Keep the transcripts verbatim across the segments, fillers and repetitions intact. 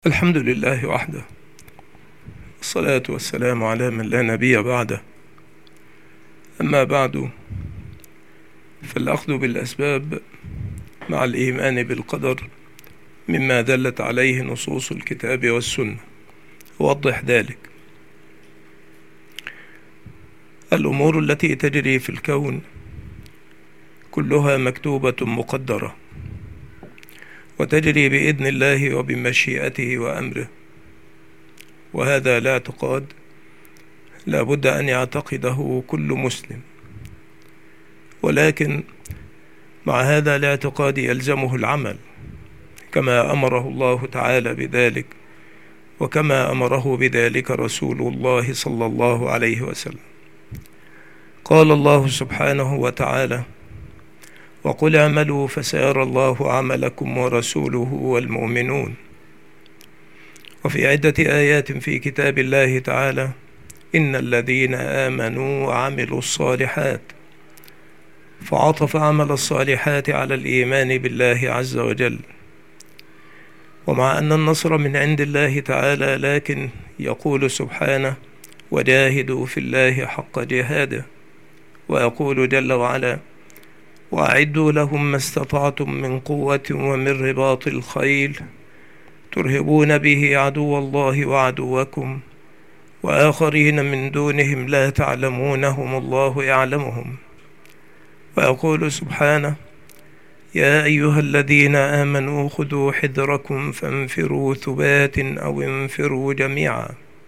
الحمد لله وحده، الصلاة والسلام على من لا نبي بعده. أما بعد، فالأخذ بالأسباب مع الإيمان بالقدر مما دلت عليه نصوص الكتاب والسنة. أوضح ذلك: الأمور التي تجري في الكون كلها مكتوبة مقدرة، وتجري بإذن الله وبمشيئته وأمره، وهذا الاعتقاد لا بد أن يعتقده كل مسلم. ولكن مع هذا الاعتقاد يلزمه العمل كما أمره الله تعالى بذلك، وكما أمره بذلك رسول الله صلى الله عليه وسلم. قال الله سبحانه وتعالى: وقل اعملوا فسيرى الله عملكم ورسوله والمؤمنون. وفي عدة آيات في كتاب الله تعالى: إن الذين آمنوا وعملوا الصالحات، فعطف عمل الصالحات على الإيمان بالله عز وجل. ومع أن النصر من عند الله تعالى، لكن يقول سبحانه: وجاهدوا في الله حق جهاده. ويقول جل وعلا: وأعدوا لهم ما استطعتم من قوة ومن رباط الخيل ترهبون به عدو الله وعدوكم وآخرين من دونهم لا تعلمونهم الله يعلمهم. ويقول سبحانه: يا أيها الذين آمنوا خذوا حذركم فانفروا ثبات أو انفروا جميعا.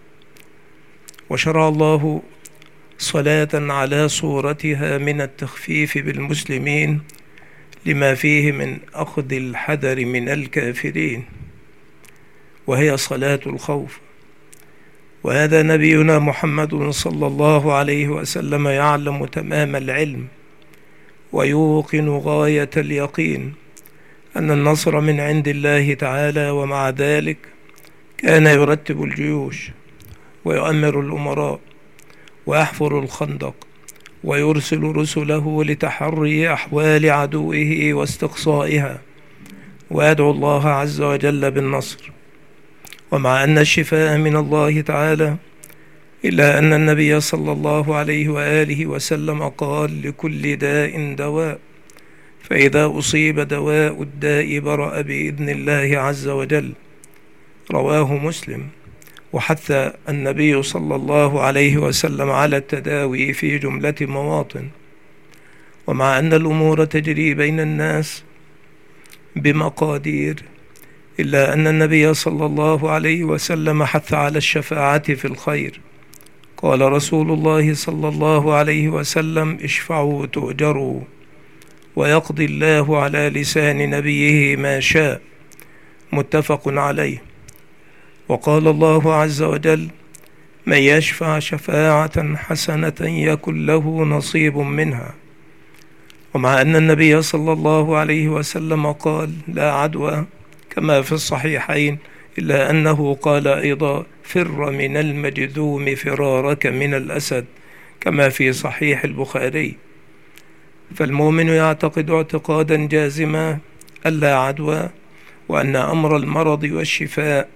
وشرع الله صلاة على صورتها من التخفيف بالمسلمين لما فيه من أخذ الحذر من الكافرين، وهي صلاة الخوف. وهذا نبينا محمد صلى الله عليه وسلم يعلم تمام العلم ويوقن غاية اليقين أن النصر من عند الله تعالى، ومع ذلك كان يرتب الجيوش ويؤمر الأمراء ويحفر الخندق ويرسل رسله لتحري أحوال عدوه واستقصائها، ويدعو الله عز وجل بالنصر. ومع أن الشفاء من الله تعالى، إلا أن النبي صلى الله عليه وآله وسلم قال: لكل داء دواء، فإذا أصيب دواء الداء برأ بإذن الله عز وجل. رواه مسلم. وحث النبي صلى الله عليه وسلم على التداوي في جملة مواطن. ومع أن الأمور تجري بين الناس بمقادير، إلا أن النبي صلى الله عليه وسلم حث على الشفاعة في الخير. قال رسول الله صلى الله عليه وسلم: اشفعوا تؤجروا، ويقضي الله على لسان نبيه ما شاء. متفق عليه. وقال الله عز وجل: من يشفع شفاعة حسنة يكن له نصيب منها. ومع أن النبي صلى الله عليه وسلم قال: لا عدوى كما في الصحيحين، إلا أنه قال أيضا: فر من المجذوم فرارك من الأسد، كما في صحيح البخاري. فالمؤمن يعتقد اعتقادا جازما ألا عدوى، وأن أمر المرض والشفاء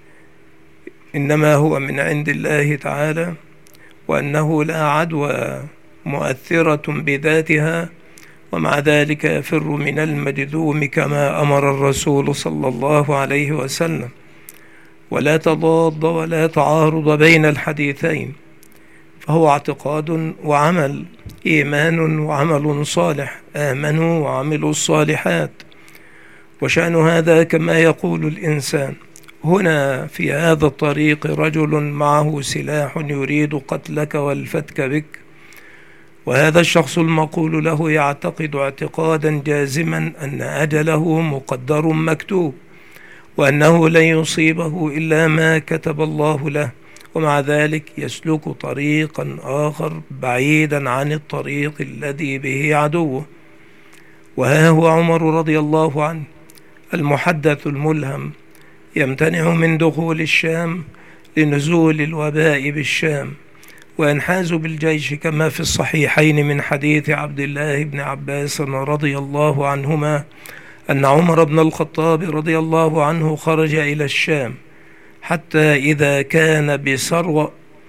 إنما هو من عند الله تعالى، وأنه لا عدوى مؤثرة بذاتها. ومع ذلك يفر من المجذوم كما أمر الرسول صلى الله عليه وسلم. ولا تضاد ولا تعارض بين الحديثين، فهو اعتقاد وعمل، إيمان وعمل صالح. آمنوا وعملوا الصالحات. وشأن هذا كما يقول الإنسان: هنا في هذا الطريق رجل معه سلاح يريد قتلك والفتك بك، وهذا الشخص المقول له يعتقد اعتقادا جازما أن أجله مقدر مكتوب، وأنه لن يصيبه إلا ما كتب الله له، ومع ذلك يسلك طريقا آخر بعيدا عن الطريق الذي به عدوه. وها هو عمر رضي الله عنه المحدث الملهم يمتنع من دخول الشام لنزول الوباء بالشام، وينحاز بالجيش كما في الصحيحين من حديث عبد الله بن عباس رضي الله عنهما أن عمر بن الخطاب رضي الله عنه خرج إلى الشام حتى إذا كان بسرغ،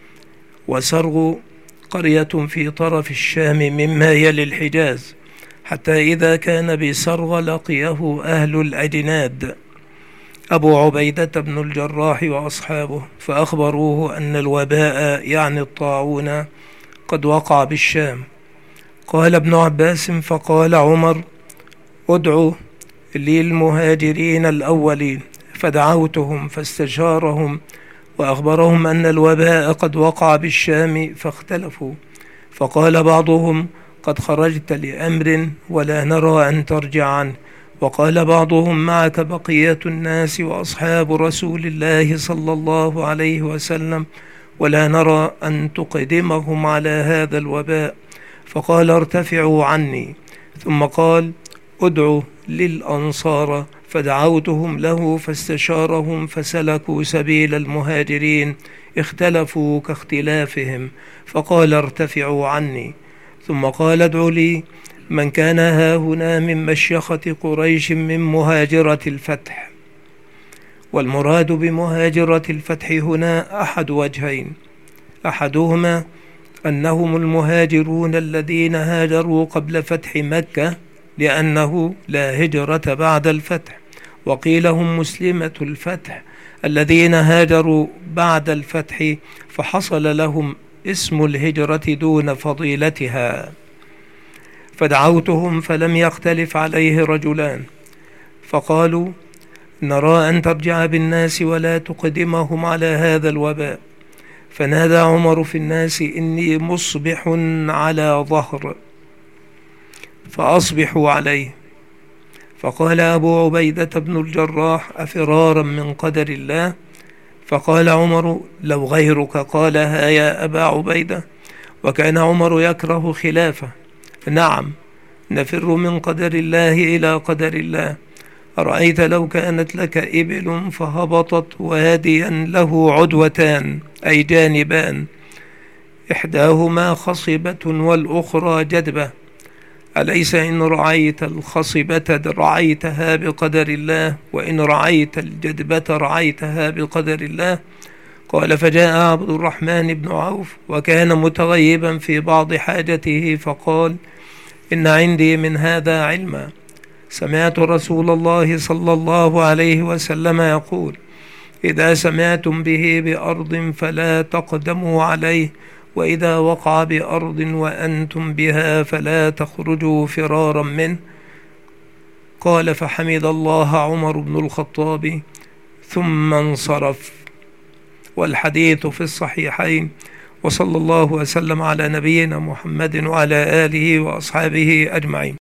وسرغ قرية في طرف الشام مما يلي الحجاز، حتى إذا كان بسرغ لقيه أهل الأجناد أبو عبيدة بن الجراح وأصحابه، فأخبروه أن الوباء يعني الطاعون قد وقع بالشام. قال ابن عباس: فقال عمر: ادعوا للمهاجرين الأولين، فدعوتهم فاستشارهم وأخبرهم أن الوباء قد وقع بالشام، فاختلفوا، فقال بعضهم: قد خرجت لأمر ولا نرى أن ترجع عنه، وقال بعضهم: معك بقية الناس وأصحاب رسول الله صلى الله عليه وسلم ولا نرى أن تقدمهم على هذا الوباء. فقال: ارتفعوا عني. ثم قال: ادعوا للأنصار، فدعوتهم له فاستشارهم فسلكوا سبيل المهاجرين، اختلفوا كاختلافهم، فقال: ارتفعوا عني. ثم قال: ادعوا لي من كان هاهنا من مشيخة قريش من مهاجرة الفتح. والمراد بمهاجرة الفتح هنا أحد وجهين: أحدهما أنهم المهاجرون الذين هاجروا قبل فتح مكة لأنه لا هجرة بعد الفتح، وقيل هم مسلمة الفتح الذين هاجروا بعد الفتح فحصل لهم اسم الهجرة دون فضيلتها. فدعوتهم فلم يختلف عليه رجلان، فقالوا: نرى أن ترجع بالناس ولا تقدمهم على هذا الوباء. فنادى عمر في الناس: إني مصبح على ظهر فأصبحوا عليه. فقال أبو عبيدة بن الجراح: أفرارا من قدر الله؟ فقال عمر: لو غيرك قالها يا أبا عبيدة. وكان عمر يكره خلافه: نعم، نفر من قدر الله إلى قدر الله. أرأيت لو كانت لك إبل فهبطت واديا له عدوتان أي جانبان، إحداهما خصبة والأخرى جدبة، أليس إن رعيت الخصبة رعيتها بقدر الله، وإن رعيت الجدبة رعيتها بقدر الله؟ قال: فجاء عبد الرحمن بن عوف وكان متغيبا في بعض حاجته، فقال: إن عندي من هذا علما. سمعت رسول الله صلى الله عليه وسلم يقول: إذا سمعتم به بأرض فلا تقدموا عليه، وإذا وقع بأرض وأنتم بها فلا تخرجوا فرارا منه. قال: فحمد الله عمر بن الخطاب ثم انصرف. والحديث في الصحيحين. وصلى الله وسلم على نبينا محمد وعلى آله وأصحابه أجمعين.